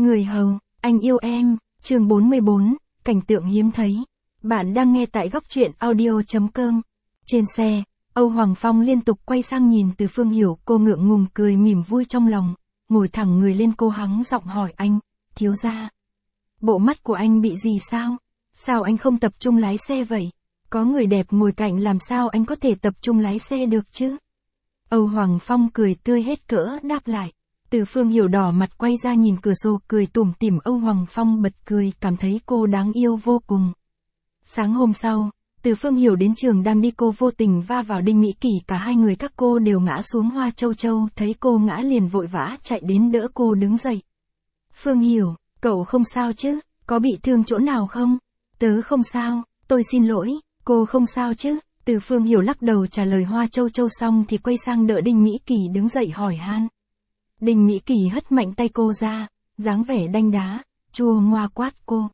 Người hầu, anh yêu em, chương 44, cảnh tượng hiếm thấy. Bạn đang nghe tại góc truyện audio.com. Trên xe, Âu Hoàng Phong liên tục quay sang nhìn Từ Phương Hiểu, cô ngượng ngùng cười mỉm vui trong lòng, ngồi thẳng người lên cô hắng giọng hỏi anh, thiếu gia. Bộ mắt của anh bị gì sao? Sao anh không tập trung lái xe vậy? Có người đẹp ngồi cạnh làm sao anh có thể tập trung lái xe được chứ? Âu Hoàng Phong cười tươi hết cỡ đáp lại. Từ Phương Hiểu đỏ mặt quay ra nhìn cửa sổ cười tủm tỉm. Âu Hoàng Phong bật cười cảm thấy cô đáng yêu vô cùng. Sáng hôm sau, Từ Phương Hiểu đến trường đang đi cô vô tình va vào Đinh Mỹ Kỳ, cả hai người các cô đều ngã xuống. Hoa Châu Châu thấy cô ngã liền vội vã chạy đến đỡ cô đứng dậy. Phương Hiểu, cậu không sao chứ, có bị thương chỗ nào không? Tớ không sao, tôi xin lỗi, cô không sao chứ? Từ Phương Hiểu lắc đầu trả lời Hoa Châu Châu xong thì quay sang đỡ Đinh Mỹ Kỳ đứng dậy hỏi han. Đinh Mỹ Kỳ hất mạnh tay cô ra, dáng vẻ đanh đá, chua ngoa quát cô.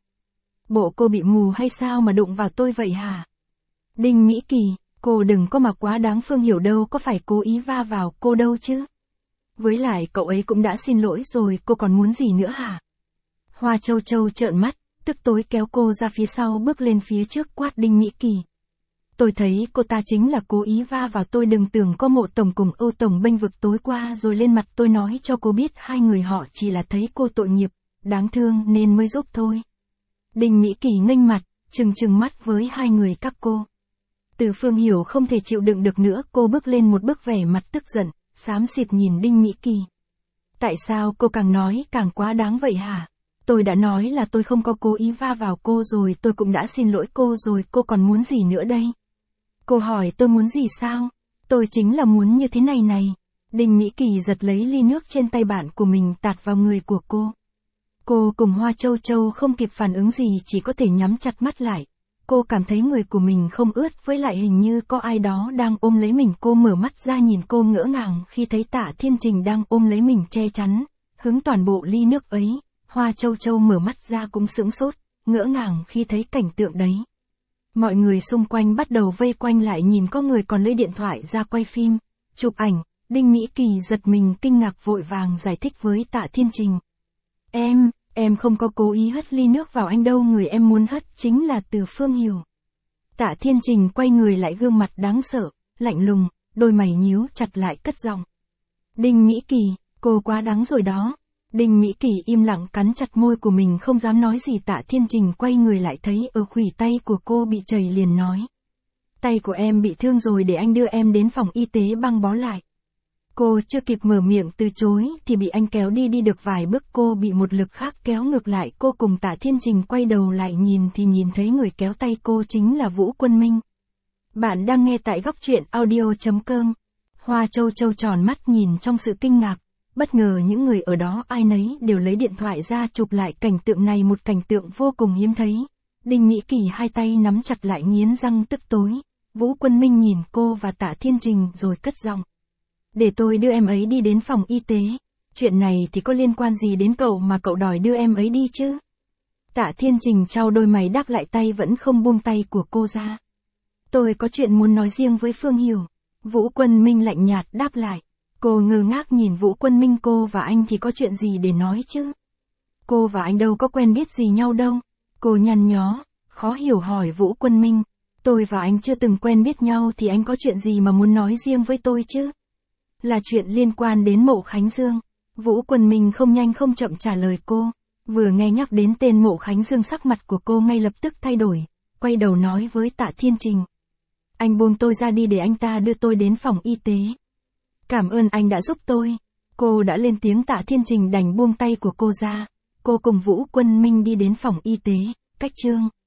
Bộ cô bị mù hay sao mà đụng vào tôi vậy hả? Đinh Mỹ Kỳ, cô đừng có mà quá đáng, Phương Hiểu đâu có phải cố ý va vào cô đâu chứ. Với lại cậu ấy cũng đã xin lỗi rồi, cô còn muốn gì nữa hả? Hoa Châu Châu trợn mắt, tức tối kéo cô ra phía sau bước lên phía trước quát Đinh Mỹ Kỳ. Tôi thấy cô ta chính là cố ý va vào tôi, đừng tưởng có Mộ Tổng cùng Âu Tổng bênh vực tối qua rồi lên mặt tôi nói cho cô biết hai người họ chỉ là thấy cô tội nghiệp, đáng thương nên mới giúp thôi. Đinh Mỹ Kỳ nghênh mặt, trừng mắt với hai người các cô. Từ Phương Hiểu không thể chịu đựng được nữa, cô bước lên một bước vẻ mặt tức giận, xám xịt nhìn Đinh Mỹ Kỳ. Tại sao cô càng nói càng quá đáng vậy hả? Tôi đã nói là tôi không có cố ý va vào cô rồi, tôi cũng đã xin lỗi cô rồi, cô còn muốn gì nữa đây? Cô hỏi tôi muốn gì sao? Tôi chính là muốn như thế này này. Đinh Mỹ Kỳ giật lấy ly nước trên tay bạn của mình tạt vào người của cô. Cô cùng Hoa Châu Châu không kịp phản ứng gì, chỉ có thể nhắm chặt mắt lại. Cô cảm thấy người của mình không ướt, với lại hình như có ai đó đang ôm lấy mình. Cô mở mắt ra nhìn cô ngỡ ngàng khi thấy Tạ Thiên Trình đang ôm lấy mình che chắn, hứng toàn bộ ly nước ấy. Hoa Châu Châu mở mắt ra cũng sững sốt, ngỡ ngàng khi thấy cảnh tượng đấy. Mọi người xung quanh bắt đầu vây quanh lại nhìn, có người còn lấy điện thoại ra quay phim, chụp ảnh. Đinh Mỹ Kỳ giật mình kinh ngạc vội vàng giải thích với Tạ Thiên Trình. Em không có cố ý hất ly nước vào anh đâu, người em muốn hất chính là Từ Phương Hiểu. Tạ Thiên Trình quay người lại, gương mặt đáng sợ, lạnh lùng, đôi mày nhíu chặt lại cất giọng. Đinh Mỹ Kỳ, cô quá đáng rồi đó. Đinh Mỹ Kỳ im lặng cắn chặt môi của mình không dám nói gì. Tạ Thiên Trình quay người lại thấy ở khuỷu tay của cô bị chảy liền nói. Tay của em bị thương rồi, để anh đưa em đến phòng y tế băng bó lại. Cô chưa kịp mở miệng từ chối thì bị anh kéo đi được vài bước, cô bị một lực khác kéo ngược lại. Cô cùng Tạ Thiên Trình quay đầu lại nhìn thì nhìn thấy người kéo tay cô chính là Vũ Quân Minh. Bạn đang nghe tại góc truyện audio.com. Hoa Châu Châu tròn mắt nhìn trong sự kinh ngạc. Bất ngờ những người ở đó ai nấy đều lấy điện thoại ra chụp lại cảnh tượng này, một cảnh tượng vô cùng hiếm thấy. Đinh Mỹ Kỳ hai tay nắm chặt lại nghiến răng tức tối. Vũ Quân Minh nhìn cô và Tạ Thiên Trình rồi cất giọng. Để tôi đưa em ấy đi đến phòng y tế. Chuyện này thì có liên quan gì đến cậu mà cậu đòi đưa em ấy đi chứ? Tạ Thiên Trình trao đôi mày đáp lại, tay vẫn không buông tay của cô ra. Tôi có chuyện muốn nói riêng với Phương Hiểu. Vũ Quân Minh lạnh nhạt đáp lại. Cô ngơ ngác nhìn Vũ Quân Minh, cô và anh thì có chuyện gì để nói chứ? Cô và anh đâu có quen biết gì nhau đâu. Cô nhăn nhó, khó hiểu hỏi Vũ Quân Minh. Tôi và anh chưa từng quen biết nhau thì anh có chuyện gì mà muốn nói riêng với tôi chứ? Là chuyện liên quan đến Mộ Khánh Dương. Vũ Quân Minh không nhanh không chậm trả lời cô. Vừa nghe nhắc đến tên Mộ Khánh Dương, sắc mặt của cô ngay lập tức thay đổi, quay đầu nói với Tạ Thiên Trình. Anh buông tôi ra đi để anh ta đưa tôi đến phòng y tế. Cảm ơn anh đã giúp tôi. Cô đã lên tiếng. Tạ Thiên Trình đành buông tay của cô ra. Cô cùng Vũ Quân Minh đi đến phòng y tế. Cách chương